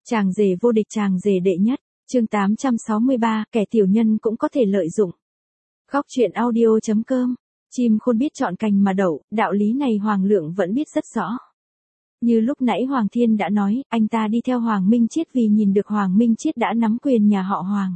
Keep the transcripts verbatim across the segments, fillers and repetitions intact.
Chàng rể vô địch, chàng rể đệ nhất, chương tám trăm sáu mươi ba, kẻ tiểu nhân cũng có thể lợi dụng. Góc truyện audio chấm com, chim khôn biết chọn cành mà đậu, đạo lý này Hoàng Lượng vẫn biết rất rõ. Như lúc nãy Hoàng Thiên đã nói, anh ta đi theo Hoàng Minh Chiết vì nhìn được Hoàng Minh Chiết đã nắm quyền nhà họ Hoàng.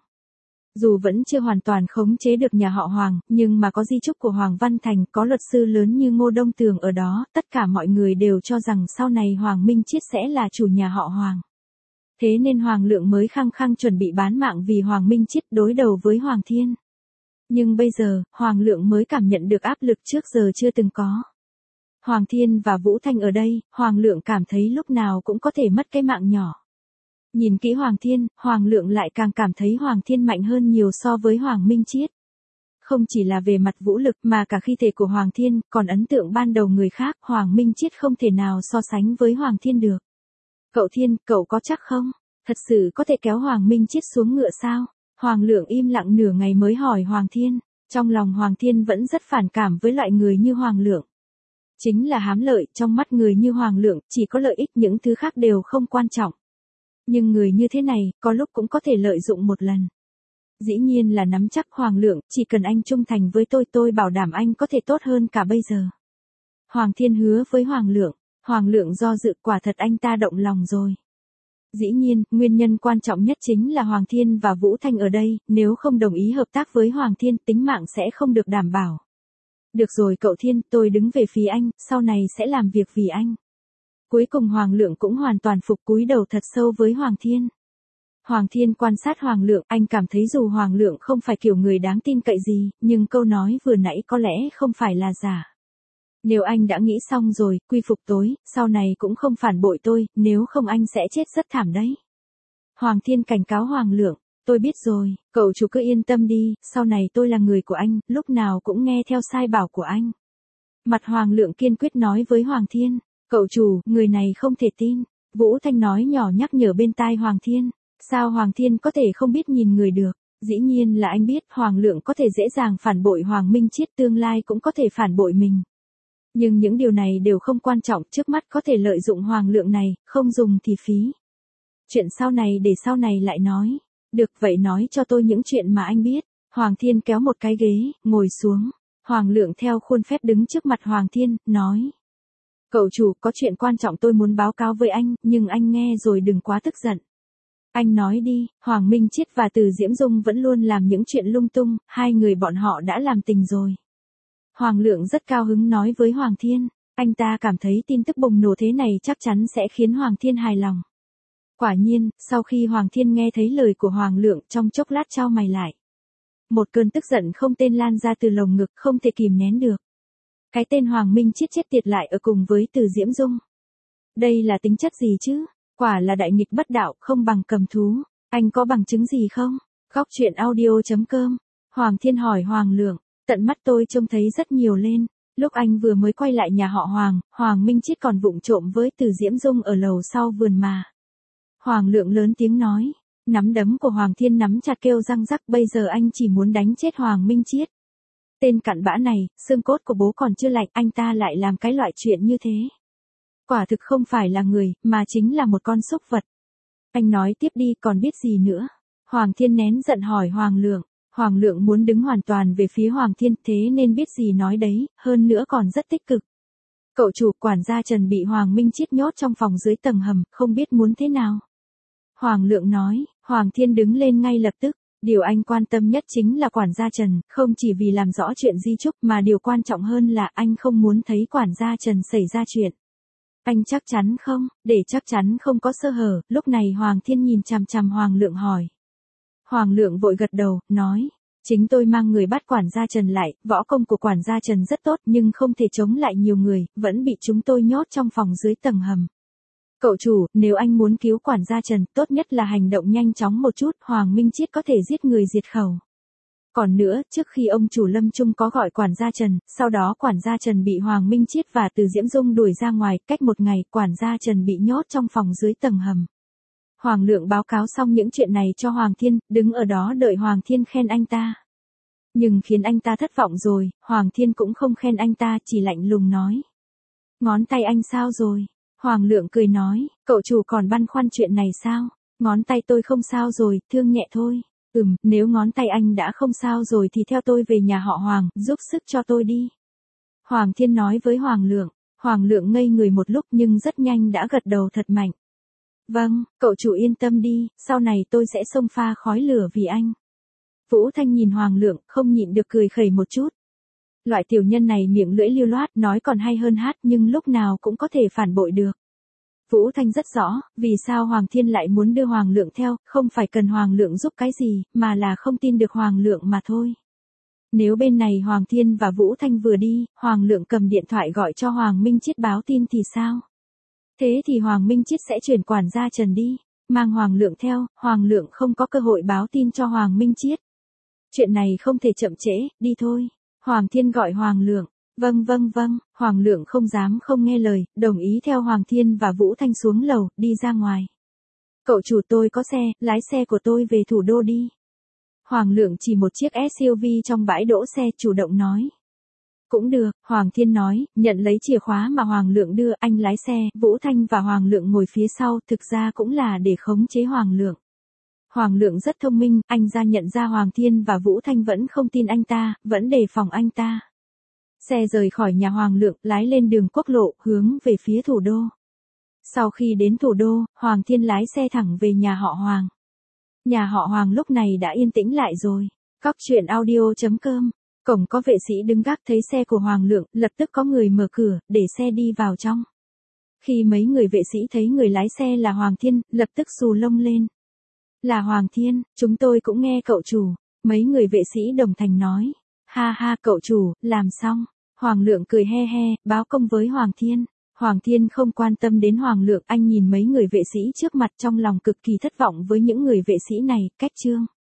Dù vẫn chưa hoàn toàn khống chế được nhà họ Hoàng, nhưng mà có di chúc của Hoàng Văn Thành, có luật sư lớn như Ngô Đông Tường ở đó, tất cả mọi người đều cho rằng sau này Hoàng Minh Chiết sẽ là chủ nhà họ Hoàng. Thế nên Hoàng Lượng mới khăng khăng chuẩn bị bán mạng vì Hoàng Minh Chiết đối đầu với Hoàng Thiên. Nhưng bây giờ, Hoàng Lượng mới cảm nhận được áp lực trước giờ chưa từng có. Hoàng Thiên và Vũ Thanh ở đây, Hoàng Lượng cảm thấy lúc nào cũng có thể mất cái mạng nhỏ. Nhìn kỹ Hoàng Thiên, Hoàng Lượng lại càng cảm thấy Hoàng Thiên mạnh hơn nhiều so với Hoàng Minh Chiết. Không chỉ là về mặt vũ lực mà cả khí thể của Hoàng Thiên, còn ấn tượng ban đầu người khác, Hoàng Minh Chiết không thể nào so sánh với Hoàng Thiên được. Cậu Thiên, cậu có chắc không? Thật sự có thể kéo Hoàng Minh Chiết xuống ngựa sao? Hoàng Lượng im lặng nửa ngày mới hỏi Hoàng Thiên. Trong lòng Hoàng Thiên vẫn rất phản cảm với loại người như Hoàng Lượng. Chính là hám lợi, trong mắt người như Hoàng Lượng, chỉ có lợi ích, những thứ khác đều không quan trọng. Nhưng người như thế này, có lúc cũng có thể lợi dụng một lần. Dĩ nhiên là nắm chắc Hoàng Lượng, chỉ cần anh trung thành với tôi, tôi bảo đảm anh có thể tốt hơn cả bây giờ. Hoàng Thiên hứa với Hoàng Lượng. Hoàng Lượng do dự, quả thật anh ta động lòng rồi. Dĩ nhiên, nguyên nhân quan trọng nhất chính là Hoàng Thiên và Vũ Thanh ở đây, nếu không đồng ý hợp tác với Hoàng Thiên, tính mạng sẽ không được đảm bảo. Được rồi cậu Thiên, tôi đứng về phía anh, sau này sẽ làm việc vì anh. Cuối cùng Hoàng Lượng cũng hoàn toàn phục, cúi đầu thật sâu với Hoàng Thiên. Hoàng Thiên quan sát Hoàng Lượng, anh cảm thấy dù Hoàng Lượng không phải kiểu người đáng tin cậy gì, nhưng câu nói vừa nãy có lẽ không phải là giả. Nếu anh đã nghĩ xong rồi, quy phục tối, sau này cũng không phản bội tôi, nếu không anh sẽ chết rất thảm đấy. Hoàng Thiên cảnh cáo Hoàng Lượng, tôi biết rồi, cậu chủ cứ yên tâm đi, sau này tôi là người của anh, lúc nào cũng nghe theo sai bảo của anh. Mặt Hoàng Lượng kiên quyết nói với Hoàng Thiên, cậu chủ, người này không thể tin. Vũ Thanh nói nhỏ nhắc nhở bên tai Hoàng Thiên, sao Hoàng Thiên có thể không biết nhìn người được, dĩ nhiên là anh biết Hoàng Lượng có thể dễ dàng phản bội Hoàng Minh Chiết, tương lai cũng có thể phản bội mình. Nhưng những điều này đều không quan trọng, trước mắt có thể lợi dụng Hoàng Lượng này, không dùng thì phí. Chuyện sau này để sau này lại nói. Được, vậy nói cho tôi những chuyện mà anh biết. Hoàng Thiên kéo một cái ghế, ngồi xuống. Hoàng Lượng theo khuôn phép đứng trước mặt Hoàng Thiên, nói. Cậu chủ, có chuyện quan trọng tôi muốn báo cáo với anh, nhưng anh nghe rồi đừng quá tức giận. Anh nói đi. Hoàng Minh Chiết và Từ Diễm Dung vẫn luôn làm những chuyện lung tung, hai người bọn họ đã làm tình rồi. Hoàng Lượng rất cao hứng nói với Hoàng Thiên, anh ta cảm thấy tin tức bùng nổ thế này chắc chắn sẽ khiến Hoàng Thiên hài lòng. Quả nhiên, sau khi Hoàng Thiên nghe thấy lời của Hoàng Lượng, trong chốc lát chau mày lại. Một cơn tức giận không tên lan ra từ lồng ngực, không thể kìm nén được. Cái tên Hoàng Minh Chiết chết tiệt lại ở cùng với Từ Diễm Dung. Đây là tính chất gì chứ? Quả là đại nghịch bất đạo, không bằng cầm thú. Anh có bằng chứng gì không? Góc truyện audio chấm com. Hoàng Thiên hỏi Hoàng Lượng. Tận mắt tôi trông thấy rất nhiều lên. Lúc anh vừa mới quay lại nhà họ Hoàng, Hoàng Minh Chiết còn vụng trộm với Từ Diễm Dung ở lầu sau vườn mà. Hoàng Lượng lớn tiếng nói. Nắm đấm của Hoàng Thiên nắm chặt kêu răng rắc, bây giờ anh chỉ muốn đánh chết Hoàng Minh Chiết. Tên cặn bã này, xương cốt của bố còn chưa lạnh, anh ta lại làm cái loại chuyện như thế. Quả thực không phải là người, mà chính là một con súc vật. Anh nói tiếp đi, còn biết gì nữa? Hoàng Thiên nén giận hỏi Hoàng Lượng. Hoàng Lượng muốn đứng hoàn toàn về phía Hoàng Thiên, thế nên biết gì nói đấy, hơn nữa còn rất tích cực. Cậu chủ, quản gia Trần bị Hoàng Minh Chiết nhốt trong phòng dưới tầng hầm, không biết muốn thế nào. Hoàng Lượng nói. Hoàng Thiên đứng lên ngay lập tức. Điều anh quan tâm nhất chính là quản gia Trần, không chỉ vì làm rõ chuyện di chúc mà điều quan trọng hơn là anh không muốn thấy quản gia Trần xảy ra chuyện. Anh chắc chắn không? Để chắc chắn không có sơ hở, lúc này Hoàng Thiên nhìn chằm chằm Hoàng Lượng hỏi. Hoàng Lượng vội gật đầu, nói. Chính tôi mang người bắt quản gia Trần lại, võ công của quản gia Trần rất tốt nhưng không thể chống lại nhiều người, vẫn bị chúng tôi nhốt trong phòng dưới tầng hầm. Cậu chủ, nếu anh muốn cứu quản gia Trần, tốt nhất là hành động nhanh chóng một chút, Hoàng Minh Chiết có thể giết người diệt khẩu. Còn nữa, trước khi ông chủ Lâm Trung có gọi quản gia Trần, sau đó quản gia Trần bị Hoàng Minh Chiết và Từ Diễm Dung đuổi ra ngoài, cách một ngày, quản gia Trần bị nhốt trong phòng dưới tầng hầm. Hoàng Lượng báo cáo xong những chuyện này cho Hoàng Thiên, đứng ở đó đợi Hoàng Thiên khen anh ta. Nhưng khiến anh ta thất vọng rồi, Hoàng Thiên cũng không khen anh ta, chỉ lạnh lùng nói. Ngón tay anh sao rồi? Hoàng Lượng cười nói, cậu chủ còn băn khoăn chuyện này sao? Ngón tay tôi không sao rồi, thương nhẹ thôi. Ừm, nếu ngón tay anh đã không sao rồi thì theo tôi về nhà họ Hoàng, giúp sức cho tôi đi. Hoàng Thiên nói với Hoàng Lượng. Hoàng Lượng ngây người một lúc nhưng rất nhanh đã gật đầu thật mạnh. Vâng, cậu chủ yên tâm đi, sau này tôi sẽ xông pha khói lửa vì anh. Vũ Thanh nhìn Hoàng Lượng, không nhịn được cười khẩy một chút. Loại tiểu nhân này miệng lưỡi lưu loát, nói còn hay hơn hát nhưng lúc nào cũng có thể phản bội được. Vũ Thanh rất rõ, vì sao Hoàng Thiên lại muốn đưa Hoàng Lượng theo, không phải cần Hoàng Lượng giúp cái gì, mà là không tin được Hoàng Lượng mà thôi. Nếu bên này Hoàng Thiên và Vũ Thanh vừa đi, Hoàng Lượng cầm điện thoại gọi cho Hoàng Minh Chiết báo tin thì sao? Thế thì Hoàng Minh Chiết sẽ chuyển quản gia Trần đi, mang Hoàng Lượng theo, Hoàng Lượng không có cơ hội báo tin cho Hoàng Minh Chiết. Chuyện này không thể chậm trễ, đi thôi. Hoàng Thiên gọi Hoàng Lượng. Vâng vâng vâng, Hoàng Lượng không dám không nghe lời, đồng ý theo Hoàng Thiên và Vũ Thanh xuống lầu, đi ra ngoài. Cậu chủ tôi có xe, lái xe của tôi về thủ đô đi. Hoàng Lượng chỉ một chiếc ét u vê trong bãi đỗ xe chủ động nói. Cũng được, Hoàng Thiên nói, nhận lấy chìa khóa mà Hoàng Lượng đưa, anh lái xe, Vũ Thanh và Hoàng Lượng ngồi phía sau, thực ra cũng là để khống chế Hoàng Lượng. Hoàng Lượng rất thông minh, anh ra nhận ra Hoàng Thiên và Vũ Thanh vẫn không tin anh ta, vẫn đề phòng anh ta. Xe rời khỏi nhà Hoàng Lượng, lái lên đường quốc lộ, hướng về phía thủ đô. Sau khi đến thủ đô, Hoàng Thiên lái xe thẳng về nhà họ Hoàng. Nhà họ Hoàng lúc này đã yên tĩnh lại rồi. Cóc truyện audio chấm com. Cổng có vệ sĩ đứng gác thấy xe của Hoàng Lượng, lập tức có người mở cửa, để xe đi vào trong. Khi mấy người vệ sĩ thấy người lái xe là Hoàng Thiên, lập tức xù lông lên. Là Hoàng Thiên, chúng tôi cũng nghe cậu chủ. Mấy người vệ sĩ đồng thanh nói. Ha ha cậu chủ, làm xong. Hoàng Lượng cười he he, báo công với Hoàng Thiên. Hoàng Thiên không quan tâm đến Hoàng Lượng, anh nhìn mấy người vệ sĩ trước mặt trong lòng cực kỳ thất vọng với những người vệ sĩ này, cách chương.